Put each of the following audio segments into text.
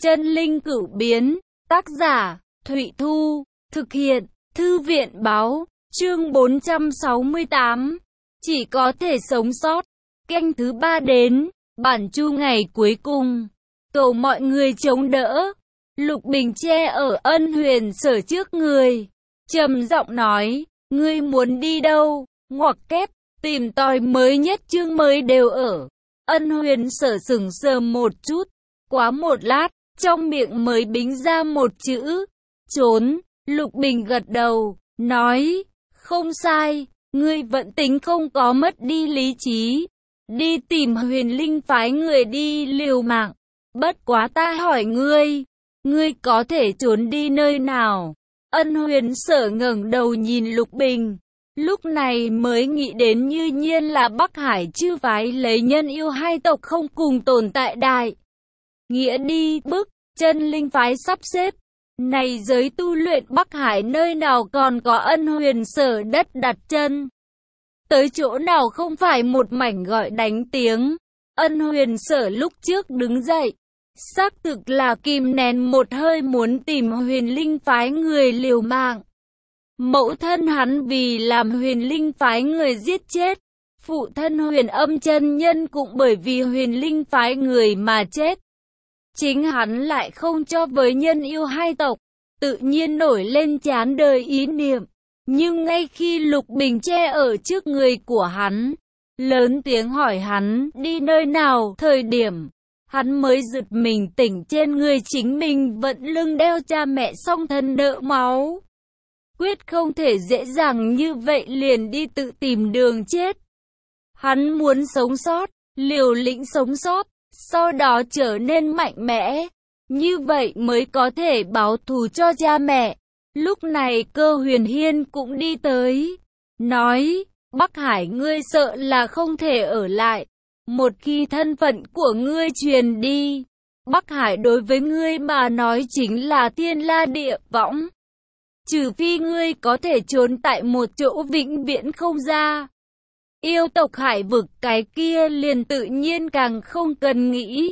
Chân linh cửu biến, tác giả, Thụy Thu, thực hiện, Thư viện báo, chương 468, chỉ có thể sống sót. Canh thứ 3 đến, bản chu ngày cuối cùng, cầu mọi người chống đỡ. Lục Bình che ở Ân Huyền Sở trước người, trầm giọng nói, ngươi muốn đi đâu? Ngoặc kép, tìm tòi mới nhất chương mới đều ở. Ân Huyền Sở sững sờ một chút, quá một lát, trong miệng mới bính ra một chữ, trốn. Lục Bình gật đầu, nói, không sai, ngươi vẫn tính không có mất đi lý trí, đi tìm Huyền Linh phái người đi liều mạng. Bất quá ta hỏi ngươi có thể trốn đi nơi nào? Ân Huyền Sở ngẩng đầu nhìn Lục Bình, lúc này mới nghĩ đến như nhiên là Bắc Hải chư phái lấy nhân yêu hai tộc không cùng tồn tại đại nghĩa đi bức chân linh phái sắp xếp. Này giới tu luyện Bắc Hải nơi nào còn có Ân Huyền Sở đất đặt chân? Tới chỗ nào không phải một mảnh gọi đánh tiếng. Ân Huyền Sở lúc trước đứng dậy, xác thực là kìm nén một hơi muốn tìm Huyền Linh phái người liều mạng. Mẫu thân hắn vì làm Huyền Linh phái người giết chết, phụ thân Huyền Âm chân nhân cũng bởi vì Huyền Linh phái người mà chết. Chính hắn lại không cho với nhân yêu hai tộc, tự nhiên nổi lên chán đời ý niệm. Nhưng ngay khi Lục Bình che ở trước người của hắn, lớn tiếng hỏi hắn đi nơi nào, thời điểm hắn mới giật mình tỉnh trên người chính mình vẫn lưng đeo cha mẹ song thân nợ máu. Quyết không thể dễ dàng như vậy liền đi tự tìm đường chết. Hắn muốn sống sót, liều lĩnh sống sót, sau đó trở nên mạnh mẽ, như vậy mới có thể báo thù cho cha mẹ. Lúc này Cơ Huyền Hiên cũng đi tới, nói, Bắc Hải ngươi sợ là không thể ở lại. Một khi thân phận của ngươi truyền đi, Bắc Hải đối với ngươi mà nói chính là thiên la địa võng. Trừ phi ngươi có thể trốn tại một chỗ vĩnh viễn không ra. Yêu tộc Hải vực cái kia liền tự nhiên càng không cần nghĩ.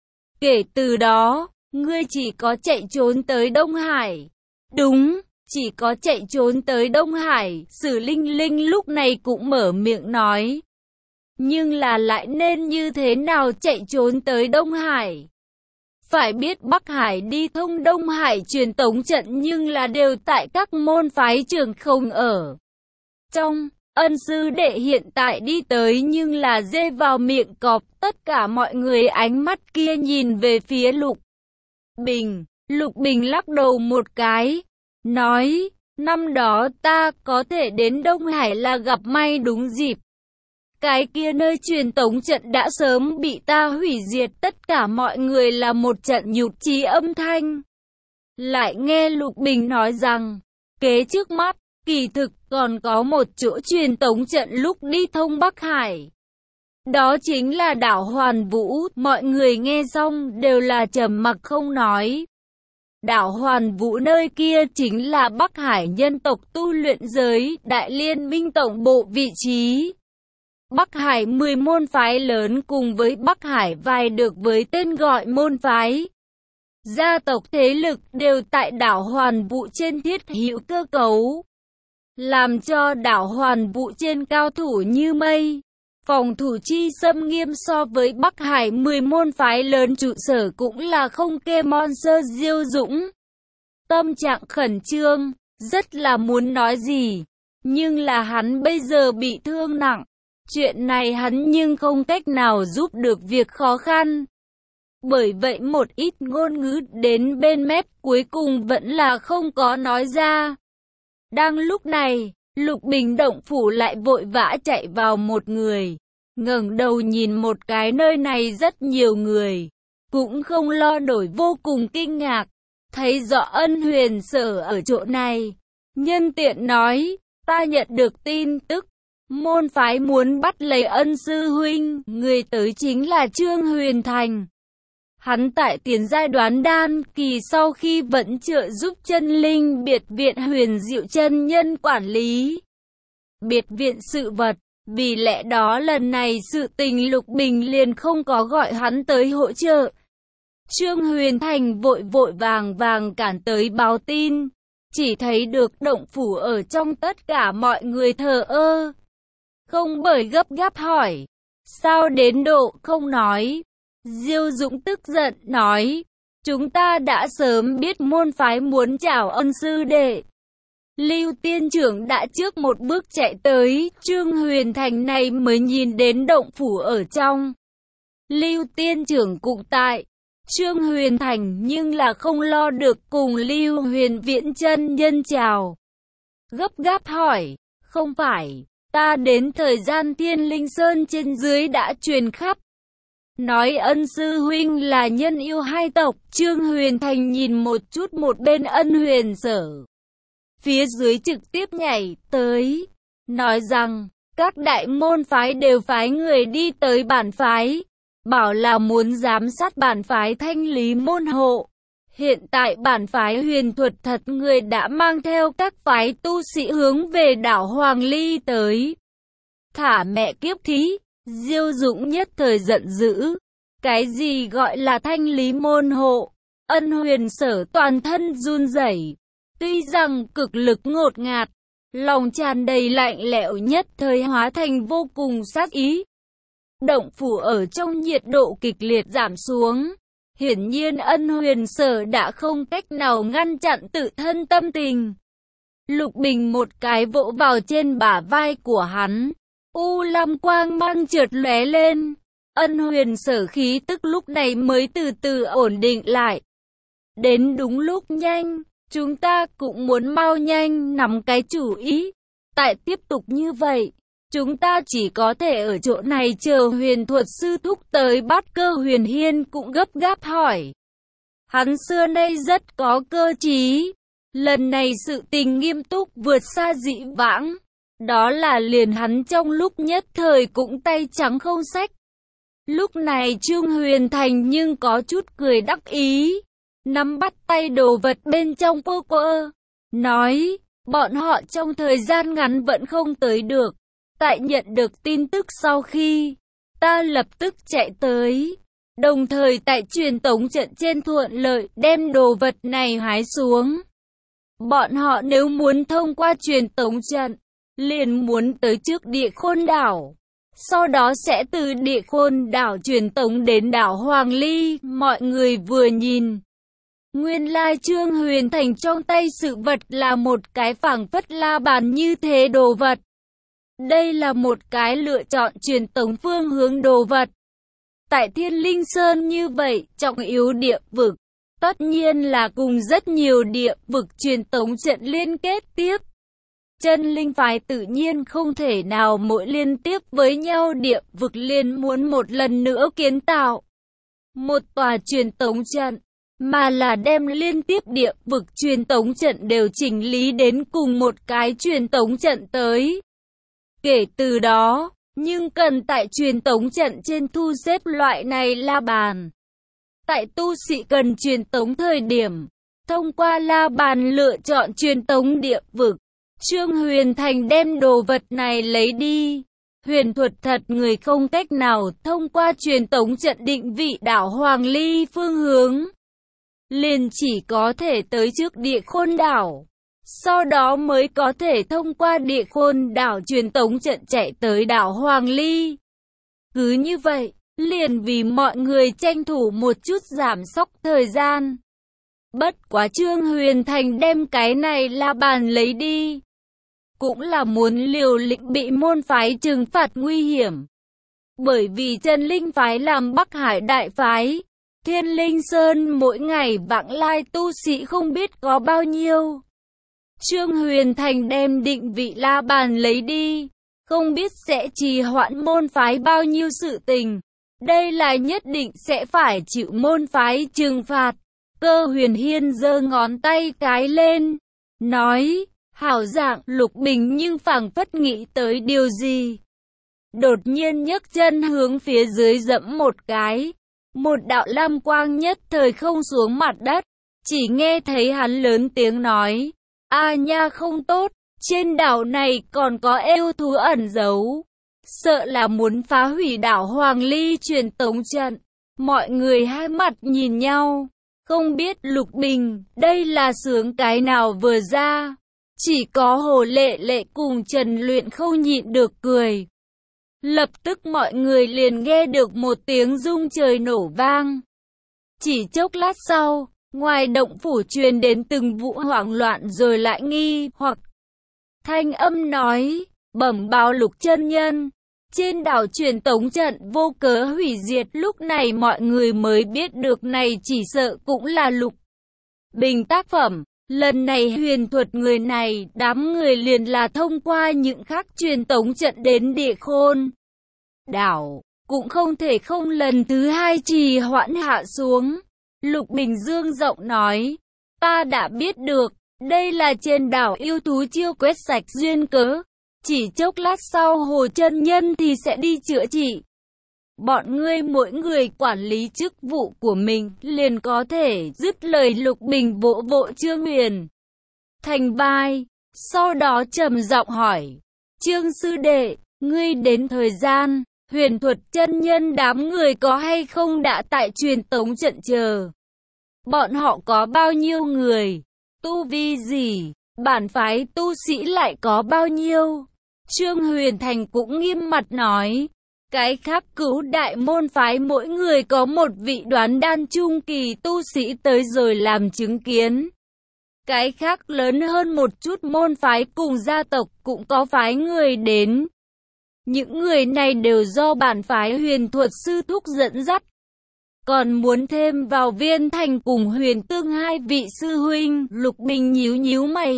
Kể từ đó, ngươi chỉ có chạy trốn tới Đông Hải. Đúng, chỉ có chạy trốn tới Đông Hải. Sử Linh Linh lúc này cũng mở miệng nói. Nhưng là lại nên như thế nào chạy trốn tới Đông Hải? Phải biết Bắc Hải đi thông Đông Hải truyền tống trận nhưng là đều tại các môn phái trường không ở. Trong, Ân sư đệ hiện tại đi tới nhưng là dê vào miệng cọp, tất cả mọi người ánh mắt kia nhìn về phía Lục Bình. Lục Bình lắc đầu một cái, nói, năm đó ta có thể đến Đông Hải là gặp may đúng dịp. Cái kia nơi truyền tống trận đã sớm bị ta hủy diệt, tất cả mọi người là một trận nhụt chí âm thanh. Lại nghe Lục Bình nói rằng, kế trước mắt, kỳ thực còn có một chỗ truyền tống trận lúc đi thông Bắc Hải. Đó chính là đảo Hoàn Vũ, mọi người nghe xong đều là trầm mặc không nói. Đảo Hoàn Vũ nơi kia chính là Bắc Hải nhân tộc tu luyện giới, đại liên minh tổng bộ vị trí. Bắc Hải 10 môn phái lớn cùng với Bắc Hải vài được với tên gọi môn phái. Gia tộc thế lực đều tại đảo Hoàn Vũ trên thiết hữu cơ cấu, làm cho đảo Hoàn Vũ trên cao thủ như mây. Phòng thủ chi xâm nghiêm so với Bắc Hải 10 môn phái lớn trụ sở cũng là không kê mon sơ diêu dũng. Tâm trạng khẩn trương, rất là muốn nói gì, nhưng là hắn bây giờ bị thương nặng. Chuyện này hắn nhưng không cách nào giúp được việc khó khăn. Bởi vậy một ít ngôn ngữ đến bên mép cuối cùng vẫn là không có nói ra. Đang lúc này, Lục Bình động phủ lại vội vã chạy vào một người. Ngẩng đầu nhìn một cái nơi này rất nhiều người. Cũng không lo nổi vô cùng kinh ngạc. Thấy rõ Ân Huyền Sở ở chỗ này. Nhân tiện nói, ta nhận được tin tức. Môn phái muốn bắt lấy Ân sư huynh, người tới chính là Trương Huyền Thành. Hắn tại tiền giai đoán đan kỳ sau khi vẫn trợ giúp chân linh biệt viện Huyền Diệu chân nhân quản lý biệt viện sự vật, vì lẽ đó lần này sự tình Lục Bình liền không có gọi hắn tới hỗ trợ. Trương Huyền Thành vội vội vàng vàng cản tới báo tin. Chỉ thấy được động phủ ở trong tất cả mọi người thờ ơ. Không bởi gấp gáp hỏi. Sao đến độ không nói? Diêu Dũng tức giận nói. Chúng ta đã sớm biết môn phái muốn chào ân sư đệ. Lưu tiên trưởng đã trước một bước chạy tới, Trương Huyền Thành này mới nhìn đến động phủ ở trong. Lưu tiên trưởng cũng tại. Trương Huyền Thành nhưng là không lo được cùng Lưu Huyền Viễn chân nhân chào. Gấp gáp hỏi, không phải, ta đến thời gian Thiên Linh Sơn trên dưới đã truyền khắp. Nói ân sư huynh là nhân yêu hai tộc, Trương Huyền Thành nhìn một chút một bên Ân Huyền Sở. Phía dưới trực tiếp nhảy tới, nói rằng, các đại môn phái đều phái người đi tới bản phái, bảo là muốn giám sát bản phái thanh lý môn hộ. Hiện tại bản phái Huyền Thuật Thật người đã mang theo các phái tu sĩ hướng về đảo Hoàng Ly tới. Thả mẹ kiếp thí, Diêu Dũng nhất thời giận dữ. Cái gì gọi là thanh lý môn hộ? Ân Huyền Sở toàn thân run rẩy. Tuy rằng cực lực ngột ngạt, lòng tràn đầy lạnh lẽo nhất thời hóa thành vô cùng sát ý. Động phủ ở trong nhiệt độ kịch liệt giảm xuống. Hiển nhiên Ân Huyền Sở đã không cách nào ngăn chặn tự thân tâm tình. Lục Bình một cái vỗ vào trên bả vai của hắn. U lam quang mang chợt lóe lên. Ân Huyền Sở khí tức lúc này mới từ từ ổn định lại. Đến đúng lúc nhanh, chúng ta cũng muốn mau nhanh nắm cái chủ ý. Tại tiếp tục như vậy, chúng ta chỉ có thể ở chỗ này chờ Huyền Thuật sư thúc tới. Bát Cơ Huyền Hiên cũng gấp gáp hỏi. Hắn xưa nay rất có cơ trí. Lần này sự tình nghiêm túc vượt xa dị vãng. Đó là liền hắn trong lúc nhất thời cũng tay trắng không xách. Lúc này Trương Huyền Thành nhưng có chút cười đắc ý. Nắm bắt tay đồ vật bên trong quơ quơ. Nói, bọn họ trong thời gian ngắn vẫn không tới được. Tại nhận được tin tức sau khi, ta lập tức chạy tới. Đồng thời tại truyền tống trận trên thuận lợi đem đồ vật này hái xuống. Bọn họ nếu muốn thông qua truyền tống trận, liền muốn tới trước Địa Khôn đảo. Sau đó sẽ từ Địa Khôn đảo truyền tống đến đảo Hoàng Ly. Mọi người vừa nhìn. Nguyên lai Trương Huyền Thành trong tay sự vật là một cái phảng phất la bàn như thế đồ vật. Đây là một cái lựa chọn truyền tống phương hướng đồ vật. Tại Thiên Linh Sơn như vậy, trọng yếu địa vực, tất nhiên là cùng rất nhiều địa vực truyền tống trận liên kết tiếp. Chân linh phái tự nhiên không thể nào mỗi liên tiếp với nhau địa vực liền muốn một lần nữa kiến tạo một tòa truyền tống trận, mà là đem liên tiếp địa vực truyền tống trận đều chỉnh lý đến cùng một cái truyền tống trận tới. Kể từ đó, nhưng cần tại truyền tống trận trên thu xếp loại này la bàn. Tại tu sĩ cần truyền tống thời điểm, thông qua la bàn lựa chọn truyền tống địa vực. Trương Huyền Thành đem đồ vật này lấy đi. Huyền Thuật Thật người không cách nào thông qua truyền tống trận định vị đảo Hoàng Ly phương hướng. Liền chỉ có thể tới trước Địa Khôn đảo. Sau đó mới có thể thông qua Địa Khôn đảo truyền tống trận chạy tới đảo Hoàng Ly. Cứ như vậy, liền vì mọi người tranh thủ một chút giảm sốc thời gian. Bất quá Trương Huyền Thành đem cái này la bàn lấy đi. Cũng là muốn liều lĩnh bị môn phái trừng phạt nguy hiểm. Bởi vì Chân Linh phái làm Bắc Hải đại phái, Thiên Linh Sơn mỗi ngày vãng lai tu sĩ không biết có bao nhiêu. Trương Huyền Thành đem định vị la bàn lấy đi, không biết sẽ trì hoãn môn phái bao nhiêu sự tình. Đây là nhất định sẽ phải chịu môn phái trừng phạt. Cơ Huyền Hiên giơ ngón tay cái lên, nói, hảo dạng. Lục Bình nhưng phảng phất nghĩ tới điều gì. Đột nhiên nhấc chân hướng phía dưới dẫm một cái. Một đạo lam quang nhất thời không xuống mặt đất. Chỉ nghe thấy hắn lớn tiếng nói, a nha không tốt, trên đảo này còn có yêu thú ẩn giấu. Sợ là muốn phá hủy đảo Hoàng Ly truyền tống trận. Mọi người hai mặt nhìn nhau, không biết Lục Bình, đây là sướng cái nào vừa ra. Chỉ có Hồ Lệ Lệ cùng Trần Luyện không nhịn được cười. Lập tức mọi người liền nghe được một tiếng rung trời nổ vang. Chỉ chốc lát sau, ngoài động phủ truyền đến từng vụ hoảng loạn rồi lại nghi hoặc thanh âm nói, bẩm báo Lục chân nhân. Trên đảo truyền tống trận vô cớ hủy diệt, lúc này mọi người mới biết được này chỉ sợ cũng là Lục Bình tác phẩm. Lần này huyền thuật người này, đám người liền là thông qua những khắc truyền tống trận đến Địa Khôn đảo, cũng không thể không lần thứ hai trì hoãn hạ xuống. Lục Bình dương giọng nói, ta đã biết được, đây là trên đảo yêu thú chiêu quét sạch duyên cớ. Chỉ chốc lát sau Hồ chân nhân thì sẽ đi chữa trị. Bọn ngươi mỗi người quản lý chức vụ của mình, liền có thể dứt lời. Lục Bình vỗ vỗ Trương Huyền Thành vai, sau đó trầm giọng hỏi, Trương sư đệ, ngươi đến thời gian, huyền thuật chân nhân đám người có hay không đã tại truyền tống trận chờ? Bọn họ có bao nhiêu người? Tu vi gì? Bản phái tu sĩ lại có bao nhiêu? Trương Huyền Thành cũng nghiêm mặt nói, cái khác Cửu đại môn phái mỗi người có một vị đoán đan trung kỳ tu sĩ tới rồi làm chứng kiến. Cái khác lớn hơn một chút môn phái cùng gia tộc cũng có phái người đến. Những người này đều do bản phái huyền thuật sư thúc dẫn dắt. Còn muốn thêm vào Viên Thành cùng Huyền Tương hai vị sư huynh. Lục Bình nhíu nhíu mày.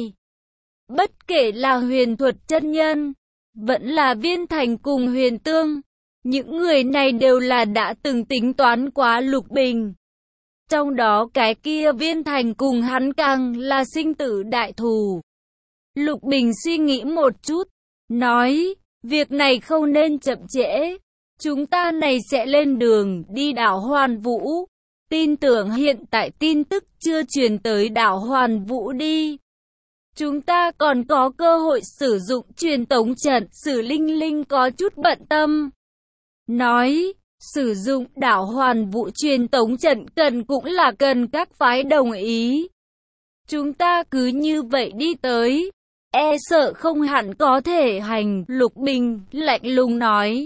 Bất kể là huyền thuật chân nhân, vẫn là Viên Thành cùng Huyền Tương, những người này đều là đã từng tính toán quá Lục Bình. Trong đó cái kia Viên Thành cùng hắn càng là sinh tử đại thù. Lục Bình suy nghĩ một chút, nói, việc này không nên chậm trễ. Chúng ta này sẽ lên đường đi đảo Hoàn Vũ. Tin tưởng hiện tại tin tức chưa truyền tới đảo Hoàn Vũ đi. Chúng ta còn có cơ hội sử dụng truyền tống trận. Sử Linh Linh có chút bận tâm. Nói, sử dụng đảo Hoàn Vũ truyền tống trận cần cũng là cần các phái đồng ý. Chúng ta cứ như vậy đi tới, e sợ không hẳn có thể hành. Lục Bình lạnh lùng nói.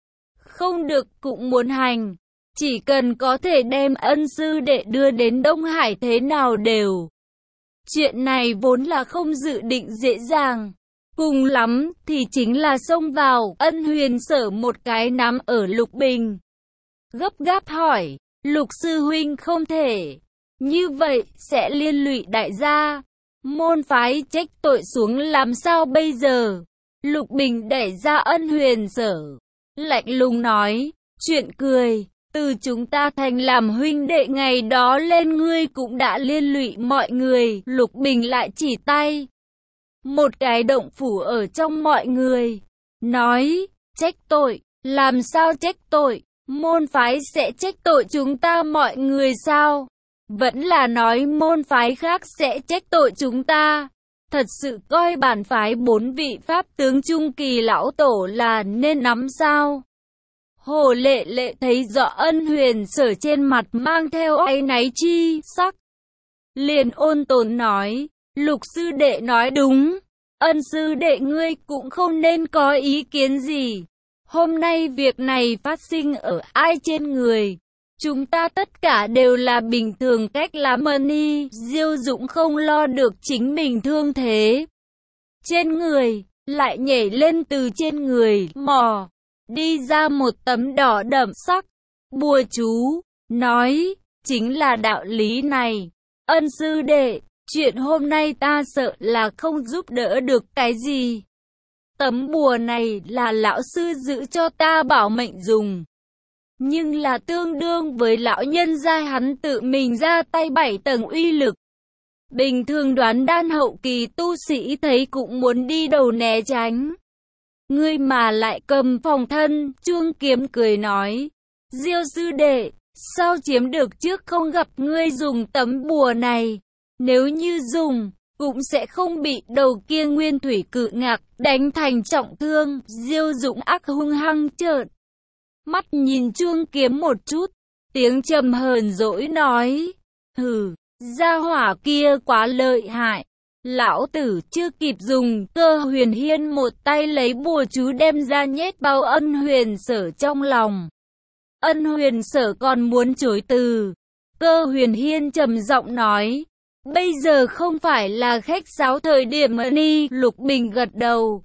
Không được cũng muốn hành, chỉ cần có thể đem ân sư đệ đưa đến Đông Hải thế nào đều. Chuyện này vốn là không dự định dễ dàng, cùng lắm thì chính là xông vào. Ân Huyền sở một cái nắm ở Lục Bình, gấp gáp hỏi, Lục sư huynh không thể, như vậy sẽ liên lụy đại gia, môn phái trách tội xuống làm sao bây giờ? Lục Bình đẩy ra Ân Huyền sở, lạnh lùng nói, chuyện cười, từ chúng ta thành làm huynh đệ ngày đó lên ngươi cũng đã liên lụy mọi người. Lục Bình lại chỉ tay một cái động phủ ở trong mọi người, nói, trách tội, làm sao trách tội, môn phái sẽ trách tội chúng ta mọi người sao? Vẫn là nói môn phái khác sẽ trách tội chúng ta? Thật sự coi bản phái 4 vị pháp tướng trung kỳ lão tổ là nên nắm sao? Hồ Lệ Lệ thấy rõ Ân Huyền sở trên mặt mang theo áy náy chi sắc, liền ôn tồn nói, Lục sư đệ nói đúng, Ân sư đệ ngươi cũng không nên có ý kiến gì. Hôm nay việc này phát sinh ở ai trên người, chúng ta tất cả đều là bình thường cách làm ơn. Diêu Dũng không lo được chính mình thương thế trên người, lại nhảy lên từ trên người mò đi ra một tấm đỏ đậm sắc bùa chú, nói, chính là đạo lý này. Ân sư đệ, chuyện hôm nay ta sợ là không giúp đỡ được cái gì. Tấm bùa này là lão sư giữ cho ta bảo mệnh dùng, nhưng là tương đương với lão nhân gia hắn tự mình ra tay 7 tầng uy lực. Bình thường đoán đan hậu kỳ tu sĩ thấy cũng muốn đi đầu né tránh. Ngươi mà lại cầm phòng thân. Chuông Kiếm cười nói, Diêu sư đệ, sao chiếm được trước không gặp ngươi dùng tấm bùa này? Nếu như dùng, cũng sẽ không bị đầu kia nguyên thủy cự ngạc đánh thành trọng thương. Diêu Dũng ác hung hăng trợn mắt nhìn Chuông Kiếm một chút, tiếng trầm hờn dỗi nói. Hừ, gia hỏa kia quá lợi hại. Lão tử chưa kịp dùng, Cơ Huyền Hiên một tay lấy bùa chú đem ra nhét bao Ân Huyền Sở trong lòng. Ân Huyền Sở còn muốn chối từ. Cơ Huyền Hiên trầm giọng nói. Bây giờ không phải là khách sáo thời điểm đi. Lục Bình gật đầu.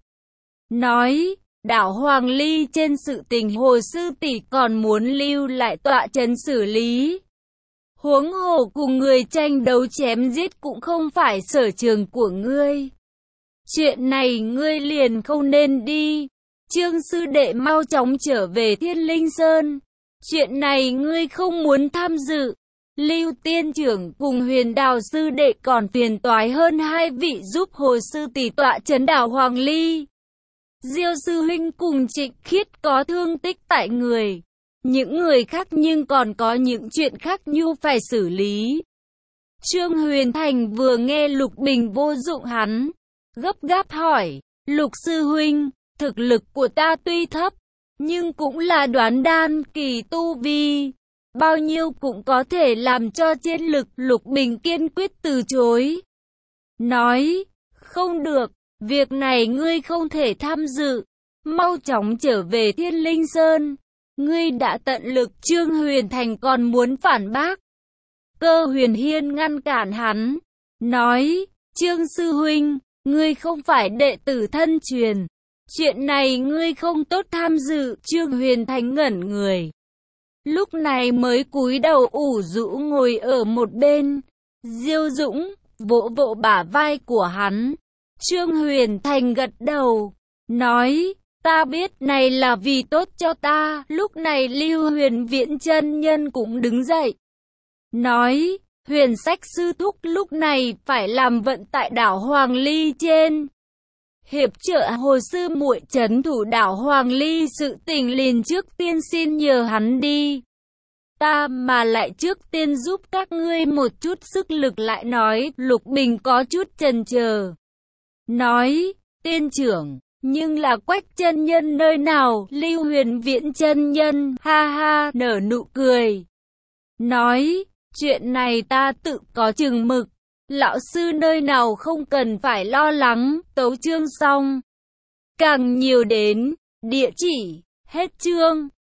Nói, đảo Hoàng Ly trên sự tình Hồ sư tỷ còn muốn lưu lại tọa trấn xử lý. Huống hồ cùng người tranh đấu chém giết cũng không phải sở trường của ngươi. Chuyện này ngươi liền không nên đi. Trương sư đệ mau chóng trở về Thiên Linh Sơn. Chuyện này ngươi không muốn tham dự. Lưu tiên trưởng cùng Huyền Đào sư đệ còn phiền toái hơn hai vị giúp Hồ sư tỷ tọa trấn đảo Hoàng Ly. Diêu sư huynh cùng Trịnh Khiết có thương tích tại người. Những người khác nhưng còn có những chuyện khác nhu phải xử lý. Trương Huyền Thành vừa nghe Lục Bình vô dụng hắn, gấp gáp hỏi, Lục sư huynh, thực lực của ta tuy thấp, nhưng cũng là đoán đan kỳ tu vi. Bao nhiêu cũng có thể làm cho chiến lực. Lục Bình kiên quyết từ chối. Nói, không được, việc này ngươi không thể tham dự. Mau chóng trở về Thiên Linh Sơn. Ngươi đã tận lực. Trương Huyền Thành còn muốn phản bác. Cơ Huyền Hiên ngăn cản hắn. Nói, Trương sư huynh, ngươi không phải đệ tử thân truyền. Chuyện này ngươi không tốt tham dự. Trương Huyền Thành ngẩn người. Lúc này mới cúi đầu ủ rũ ngồi ở một bên. Diêu Dũng vỗ vỗ bả vai của hắn. Trương Huyền Thành gật đầu. Nói, ta biết này là vì tốt cho ta. Lúc này Lưu Huyền Viễn chân nhân cũng đứng dậy. Nói, Huyền Sách sư thúc lúc này phải làm vận tại đảo Hoàng Ly trên. Hiệp trợ Hồ sư muội trấn thủ đảo Hoàng Ly, sự tình liền trước tiên xin nhờ hắn đi. Ta mà lại trước tiên giúp các ngươi một chút sức lực. Lại nói, Lục Bình có chút chần chờ. Nói, tiên trưởng, nhưng là Quách chân nhân nơi nào? Lưu Huyền Viễn chân nhân ha ha nở nụ cười. Nói, chuyện này ta tự có chừng mực. Lão sư nơi nào không cần phải lo lắng. Tấu chương xong. Càng nhiều đến, địa chỉ, hết chương.